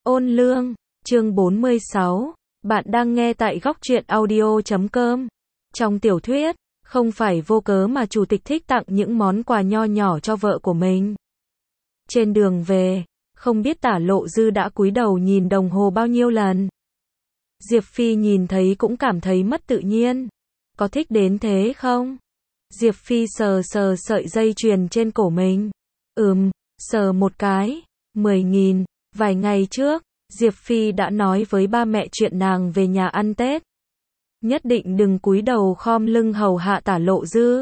Ôn lương, chương 46. Bạn đang nghe tại góc truyện audio.com. Trong tiểu thuyết, không phải vô cớ mà chủ tịch thích tặng những món quà nho nhỏ cho vợ của mình. Trên đường về, không biết Tả Lộ Dư đã cúi đầu nhìn đồng hồ bao nhiêu lần. Diệp Phi nhìn thấy cũng cảm thấy mất tự nhiên. Có thích đến thế không? Diệp Phi sờ sợi dây chuyền trên cổ mình. Sờ một cái. 10.000. Vài ngày trước, Diệp Phi đã nói với ba mẹ chuyện nàng về nhà ăn Tết. Nhất định đừng cúi đầu khom lưng hầu hạ Tả Lộ Dư.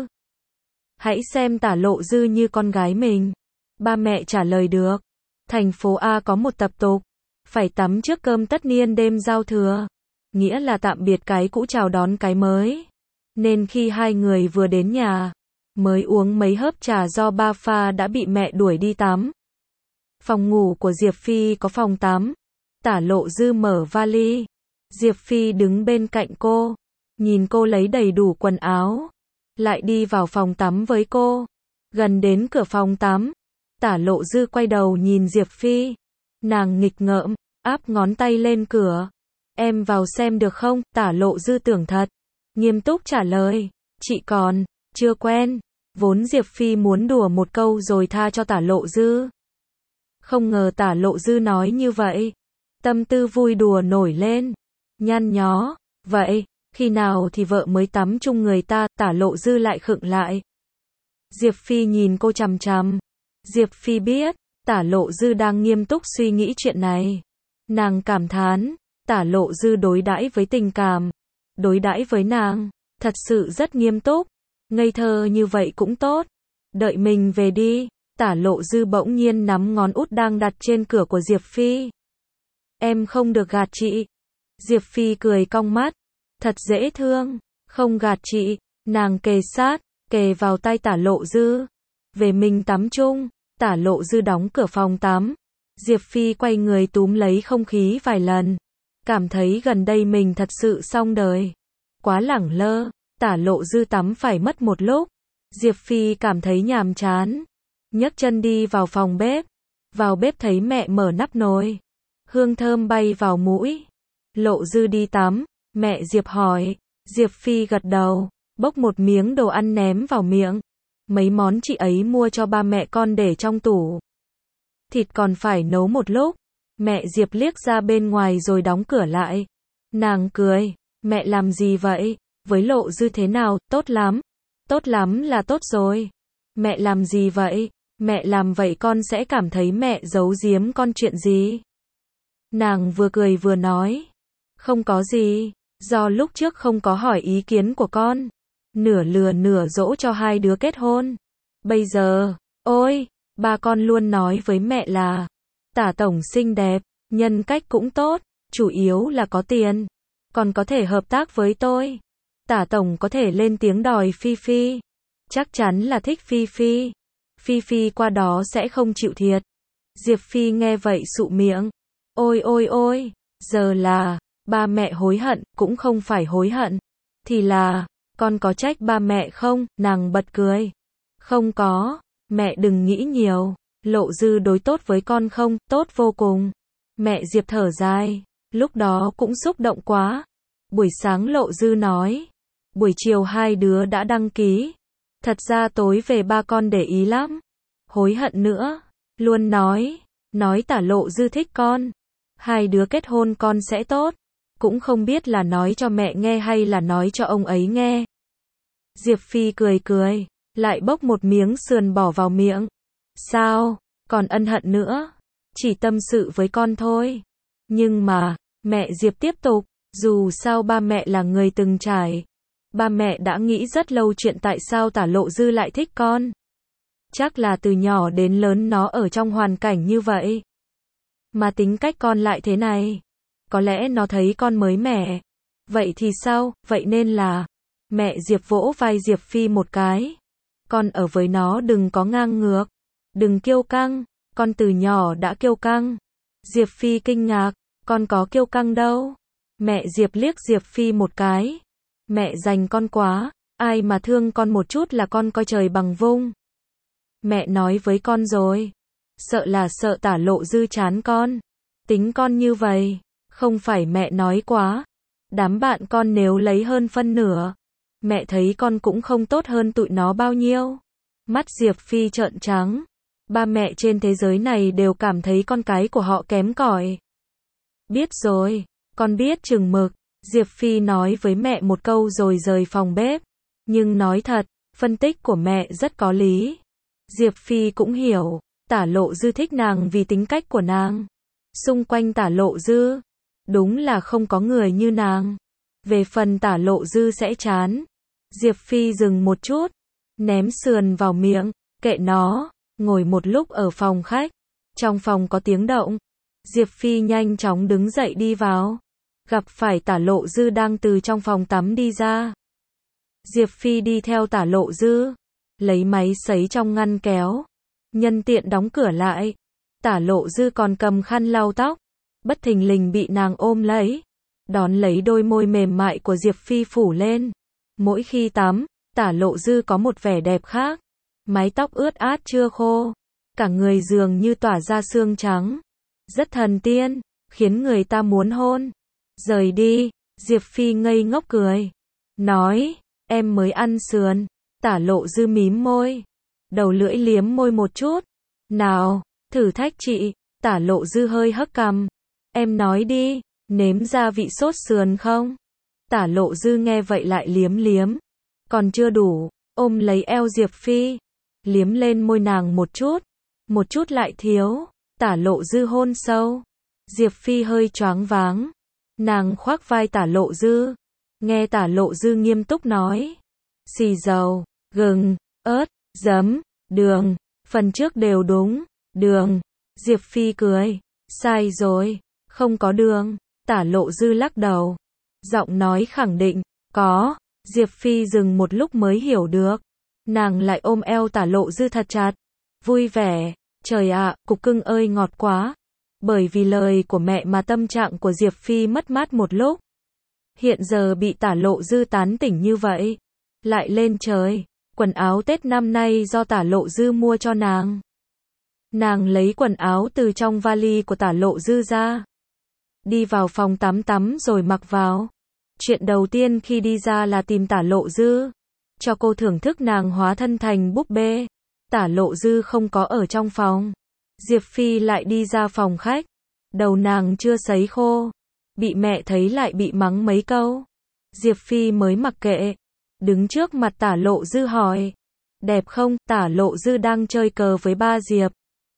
Hãy xem Tả Lộ Dư như con gái mình. Ba mẹ trả lời được. Thành phố A có một tập tục. Phải tắm trước cơm tất niên đêm giao thừa. Nghĩa là tạm biệt cái cũ chào đón cái mới. Nên khi hai người vừa đến nhà, mới uống mấy hớp trà do ba pha đã bị mẹ đuổi đi tắm. Phòng ngủ của Diệp Phi có phòng tắm. Tả Lộ Dư mở vali. Diệp Phi đứng bên cạnh cô, nhìn cô lấy đầy đủ quần áo, lại đi vào phòng tắm với cô. Gần đến cửa phòng tắm, Tả Lộ Dư quay đầu nhìn Diệp Phi. Nàng nghịch ngợm, áp ngón tay lên cửa. Em vào xem được không? Tả Lộ Dư tưởng thật, nghiêm túc trả lời. Chị còn chưa quen. Vốn Diệp Phi muốn đùa một câu rồi tha cho Tả Lộ Dư. Không ngờ Tả Lộ Dư nói như vậy. Tâm tư vui đùa nổi lên. Nhăn nhó. Vậy, khi nào thì vợ mới tắm chung người ta? Tả Lộ Dư lại khựng lại. Diệp Phi nhìn cô chằm chằm. Diệp Phi biết, Tả Lộ Dư đang nghiêm túc suy nghĩ chuyện này. Nàng cảm thán, Tả Lộ Dư đối đãi với tình cảm, đối đãi với nàng, thật sự rất nghiêm túc. Ngây thơ như vậy cũng tốt. Đợi mình về đi. Tả Lộ Dư bỗng nhiên nắm ngón út đang đặt trên cửa của Diệp Phi. Em không được gạt chị. Diệp Phi cười cong mắt. Thật dễ thương. Không gạt chị. Nàng kề sát, kề vào tay Tả Lộ Dư. Về mình tắm chung. Tả Lộ Dư đóng cửa phòng tắm. Diệp Phi quay người túm lấy không khí vài lần. Cảm thấy gần đây mình thật sự xong đời. Quá lẳng lơ. Tả Lộ Dư tắm phải mất một lúc. Diệp Phi cảm thấy nhàm chán. Nhấc chân đi vào phòng bếp. Vào bếp thấy mẹ mở nắp nồi. Hương thơm bay vào mũi. Lộ Dư đi tắm. Mẹ Diệp hỏi. Diệp Phi gật đầu. Bốc một miếng đồ ăn ném vào miệng. Mấy món chị ấy mua cho ba mẹ con để trong tủ. Thịt còn phải nấu một lúc. Mẹ Diệp liếc ra bên ngoài rồi đóng cửa lại. Nàng cười. Mẹ làm gì vậy? Với Lộ Dư thế nào? Tốt lắm. Tốt lắm là tốt rồi. Mẹ làm gì vậy? Mẹ làm vậy con sẽ cảm thấy mẹ giấu giếm con chuyện gì? Nàng vừa cười vừa nói. Không có gì. Do lúc trước không có hỏi ý kiến của con. Nửa lừa nửa dỗ cho hai đứa kết hôn. Bây giờ, ôi, ba con luôn nói với mẹ là Tả Tổng xinh đẹp, nhân cách cũng tốt, chủ yếu là có tiền. Còn có thể hợp tác với tôi. Tả Tổng có thể lên tiếng đòi Phi Phi. Chắc chắn là thích Phi Phi. Phi Phi qua đó sẽ không chịu thiệt. Diệp Phi nghe vậy sụ miệng. Ôi, giờ là, ba mẹ hối hận, cũng không phải hối hận. Thì là, con có trách ba mẹ không? Nàng bật cười. Không có, mẹ đừng nghĩ nhiều. Lộ Dư đối tốt với con không? Tốt vô cùng. Mẹ Diệp thở dài. Lúc đó cũng xúc động quá. Buổi sáng Lộ Dư nói. Buổi chiều hai đứa đã đăng ký. Thật ra tối về ba con để ý lắm. Hối hận nữa. Luôn nói Tả Lộ Dư thích con. Hai đứa kết hôn con sẽ tốt. Cũng không biết là nói cho mẹ nghe hay là nói cho ông ấy nghe. Diệp Phi cười. Lại bốc một miếng sườn bỏ vào miệng. Sao? Còn ân hận nữa. Chỉ tâm sự với con thôi. Nhưng mà, mẹ Diệp tiếp tục. Dù sao ba mẹ là người từng trải. Ba mẹ đã nghĩ rất lâu chuyện tại sao Tả Lộ Dư lại thích con. Chắc là từ nhỏ đến lớn nó ở trong hoàn cảnh như vậy. Mà tính cách con lại thế này. Có lẽ nó thấy con mới mẻ. Vậy thì sao? Vậy nên là, mẹ Diệp vỗ vai Diệp Phi một cái. Con ở với nó đừng có ngang ngược. Đừng kiêu căng. Con từ nhỏ đã kiêu căng. Diệp Phi kinh ngạc. Con có kiêu căng đâu. Mẹ Diệp liếc Diệp Phi một cái. Mẹ dành con quá. Ai mà thương con một chút là con coi trời bằng vung. Mẹ nói với con rồi. Sợ là sợ Tả Lộ Dư chán con. Tính con như vậy, không phải mẹ nói quá. Đám bạn con nếu lấy hơn phân nửa, mẹ thấy con cũng không tốt hơn tụi nó bao nhiêu. Mắt Diệp Phi trợn trắng. Ba mẹ trên thế giới này đều cảm thấy con cái của họ kém cỏi. Biết rồi, con biết chừng mực. Diệp Phi nói với mẹ một câu rồi rời phòng bếp. Nhưng nói thật, phân tích của mẹ rất có lý. Diệp Phi cũng hiểu, Tả Lộ Dư thích nàng vì tính cách của nàng. Xung quanh Tả Lộ Dư, đúng là không có người như nàng. Về phần Tả Lộ Dư sẽ chán. Diệp Phi dừng một chút, ném sườn vào miệng, kệ nó, ngồi một lúc ở phòng khách. Trong phòng có tiếng động. Diệp Phi nhanh chóng đứng dậy đi vào. Gặp phải Tả Lộ Dư đang từ trong phòng tắm đi ra. Diệp Phi đi theo Tả Lộ Dư, lấy máy sấy trong ngăn kéo, nhân tiện đóng cửa lại. Tả Lộ Dư còn cầm khăn lau tóc, bất thình lình bị nàng ôm lấy, đón lấy đôi môi mềm mại của Diệp Phi phủ lên. Mỗi khi tắm, Tả Lộ Dư có một vẻ đẹp khác, mái tóc ướt át chưa khô, cả người dường như tỏa ra sương trắng, rất thần tiên, khiến người ta muốn hôn. Rời đi, Diệp Phi ngây ngốc cười, nói, em mới ăn sườn. Tả Lộ Dư mím môi, đầu lưỡi liếm môi một chút. Nào, thử thách chị. Tả Lộ Dư hơi hất cằm. Em nói đi, nếm gia vị sốt sườn không? Tả Lộ Dư nghe vậy lại liếm liếm. Còn chưa đủ, ôm lấy eo Diệp Phi, liếm lên môi nàng một chút lại thiếu. Tả Lộ Dư hôn sâu. Diệp Phi hơi choáng váng. Nàng khoác vai Tả Lộ Dư, nghe Tả Lộ Dư nghiêm túc nói. Xì dầu, gừng, ớt, giấm, đường, phần trước đều đúng. Đường. Diệp Phi cười. Sai rồi, không có đường. Tả Lộ Dư lắc đầu, giọng nói khẳng định. Có. Diệp Phi dừng một lúc mới hiểu được. Nàng lại ôm eo Tả Lộ Dư thật chặt, vui vẻ. Trời ạ, cục cưng ơi ngọt quá. Bởi vì lời của mẹ mà tâm trạng của Diệp Phi mất mát một lúc. Hiện giờ bị Tả Lộ Dư tán tỉnh như vậy, lại lên trời. Quần áo Tết năm nay do Tả Lộ Dư mua cho nàng. Nàng lấy quần áo từ trong vali của Tả Lộ Dư ra, đi vào phòng tắm rồi mặc vào. Chuyện đầu tiên khi đi ra là tìm Tả Lộ Dư, cho cô thưởng thức nàng hóa thân thành búp bê. Tả Lộ Dư không có ở trong phòng. Diệp Phi lại đi ra phòng khách. Đầu nàng chưa sấy khô, bị mẹ thấy lại bị mắng mấy câu. Diệp Phi mới mặc kệ, đứng trước mặt Tả Lộ Dư hỏi, đẹp không? Tả Lộ Dư đang chơi cờ với ba Diệp.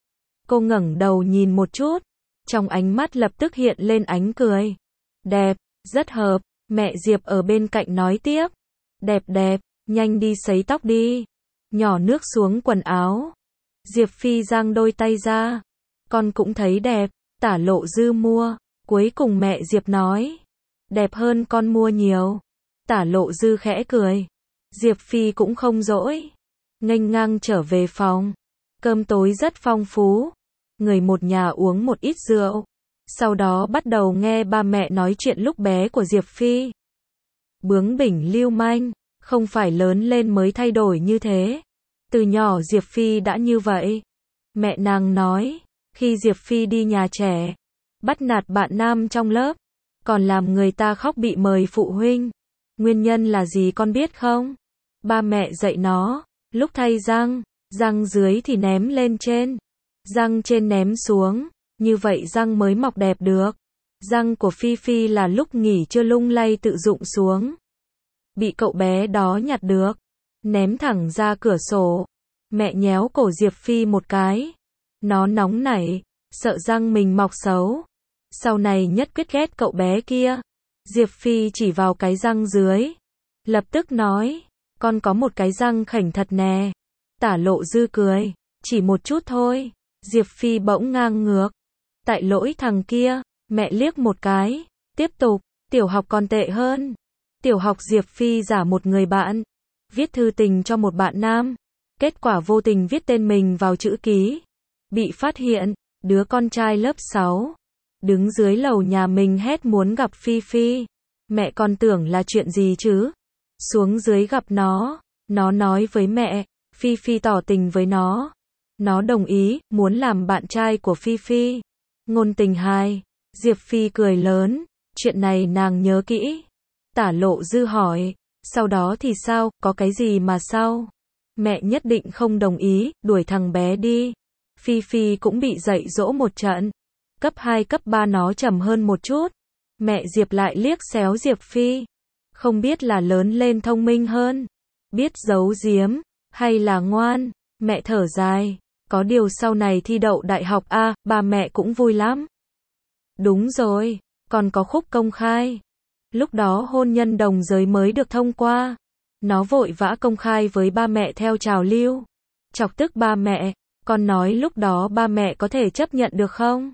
Cô ngẩng đầu nhìn một chút, trong ánh mắt lập tức hiện lên ánh cười. Đẹp, rất hợp. Mẹ Diệp ở bên cạnh nói tiếp, đẹp đẹp, nhanh đi sấy tóc đi. Nhỏ nước xuống quần áo. Diệp Phi giang đôi tay ra, con cũng thấy đẹp. Tả Lộ Dư mua. Cuối cùng mẹ Diệp nói, đẹp hơn con mua nhiều. Tả Lộ Dư khẽ cười. Diệp Phi cũng không dỗi, nghênh ngang trở về phòng. Cơm tối rất phong phú, người một nhà uống một ít rượu, sau đó bắt đầu nghe ba mẹ nói chuyện lúc bé của Diệp Phi. Bướng bỉnh lưu manh, không phải lớn lên mới thay đổi như thế. Từ nhỏ Diệp Phi đã như vậy. Mẹ nàng nói, khi Diệp Phi đi nhà trẻ, bắt nạt bạn nam trong lớp, còn làm người ta khóc bị mời phụ huynh. Nguyên nhân là gì con biết không? Ba mẹ dạy nó, lúc thay răng, răng dưới thì ném lên trên, răng trên ném xuống, như vậy răng mới mọc đẹp được. Răng của Phi Phi là lúc nghỉ trưa lung lay tự rụng xuống, bị cậu bé đó nhặt được, ném thẳng ra cửa sổ. Mẹ nhéo cổ Diệp Phi một cái. Nó nóng nảy, sợ răng mình mọc xấu. Sau này nhất quyết ghét cậu bé kia. Diệp Phi chỉ vào cái răng dưới, lập tức nói, con có một cái răng khểnh thật nè. Tả Lộ Dư cười, chỉ một chút thôi. Diệp Phi bỗng ngang ngược, tại lỗi thằng kia. Mẹ liếc một cái, tiếp tục, tiểu học còn tệ hơn. Tiểu học Diệp Phi giả một người bạn, viết thư tình cho một bạn nam, kết quả vô tình viết tên mình vào chữ ký, bị phát hiện. Đứa con trai lớp 6 đứng dưới lầu nhà mình hét muốn gặp Phi Phi. Mẹ còn tưởng là chuyện gì chứ, xuống dưới gặp nó nói với mẹ, Phi Phi tỏ tình với nó đồng ý, muốn làm bạn trai của Phi Phi. Ngôn tình 2. Diệp Phi cười lớn, chuyện này nàng nhớ kỹ. Tả Lộ Dư hỏi, sau đó thì sao, có cái gì mà sao? Mẹ nhất định không đồng ý, đuổi thằng bé đi. Phi Phi cũng bị dạy dỗ một trận. Cấp 2 cấp 3 nó trầm hơn một chút. Mẹ Diệp lại liếc xéo Diệp Phi. Không biết là lớn lên thông minh hơn, biết giấu giếm, hay là ngoan. Mẹ thở dài, có điều sau này thi đậu đại học a, ba mẹ cũng vui lắm. Đúng rồi, còn có khúc công khai. Lúc đó hôn nhân đồng giới mới được thông qua. Nó vội vã công khai với ba mẹ theo trào lưu. Chọc tức ba mẹ, con nói lúc đó ba mẹ có thể chấp nhận được không?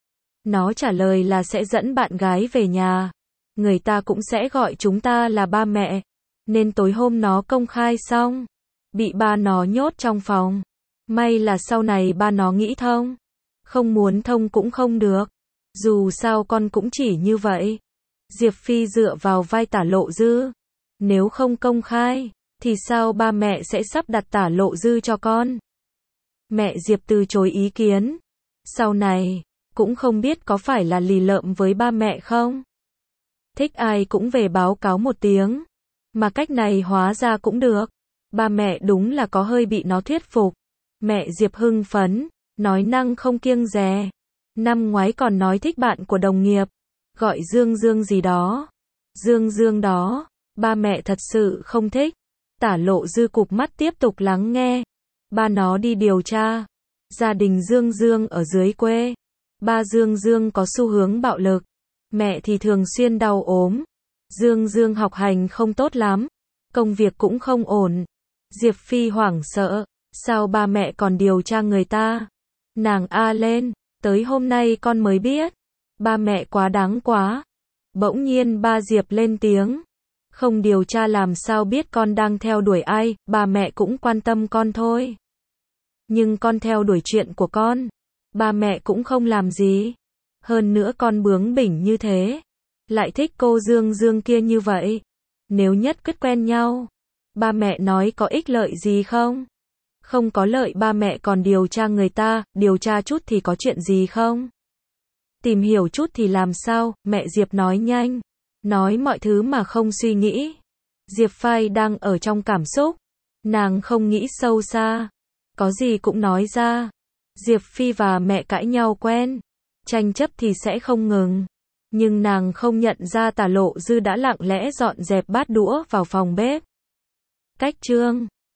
Nó trả lời là sẽ dẫn bạn gái về nhà. Người ta cũng sẽ gọi chúng ta là ba mẹ. Nên tối hôm nó công khai xong, bị ba nó nhốt trong phòng. May là sau này ba nó nghĩ thông. Không muốn thông cũng không được. Dù sao con cũng chỉ như vậy. Diệp Phi dựa vào vai Tả Lộ Dư. Nếu không công khai, thì sao ba mẹ sẽ sắp đặt Tả Lộ Dư cho con? Mẹ Diệp từ chối ý kiến. Sau này, cũng không biết có phải là lì lợm với ba mẹ không? Thích ai cũng về báo cáo một tiếng. Mà cách này hóa ra cũng được. Ba mẹ đúng là có hơi bị nó thuyết phục. Mẹ Diệp hưng phấn, nói năng không kiêng dè. Năm ngoái còn nói thích bạn của đồng nghiệp. Gọi Dương Dương gì đó. Dương Dương đó, ba mẹ thật sự không thích. Tả Lộ Dư cụp mắt tiếp tục lắng nghe. Ba nó đi điều tra. Gia đình Dương Dương ở dưới quê. Ba Dương Dương có xu hướng bạo lực. Mẹ thì thường xuyên đau ốm. Dương Dương học hành không tốt lắm. Công việc cũng không ổn. Diệp Phi hoảng sợ. Sao ba mẹ còn điều tra người ta? Nàng a lên. Tới hôm nay con mới biết. Ba mẹ quá đáng quá. Bỗng nhiên ba Diệp lên tiếng. Không điều tra làm sao biết con đang theo đuổi ai, ba mẹ cũng quan tâm con thôi. Nhưng con theo đuổi chuyện của con. Ba mẹ cũng không làm gì. Hơn nữa con bướng bỉnh như thế. Lại thích cô Dương Dương kia như vậy. Nếu nhất quyết quen nhau. Ba mẹ nói có ích lợi gì không? Không có lợi ba mẹ còn điều tra người ta, điều tra chút thì có chuyện gì không? Tìm hiểu chút thì làm sao, mẹ Diệp nói nhanh. Nói mọi thứ mà không suy nghĩ. Diệp Phi đang ở trong cảm xúc. Nàng không nghĩ sâu xa. Có gì cũng nói ra. Diệp Phi và mẹ cãi nhau quen. Tranh chấp thì sẽ không ngừng. Nhưng nàng không nhận ra Tả Lộ Dư đã lặng lẽ dọn dẹp bát đũa vào phòng bếp. Cách chương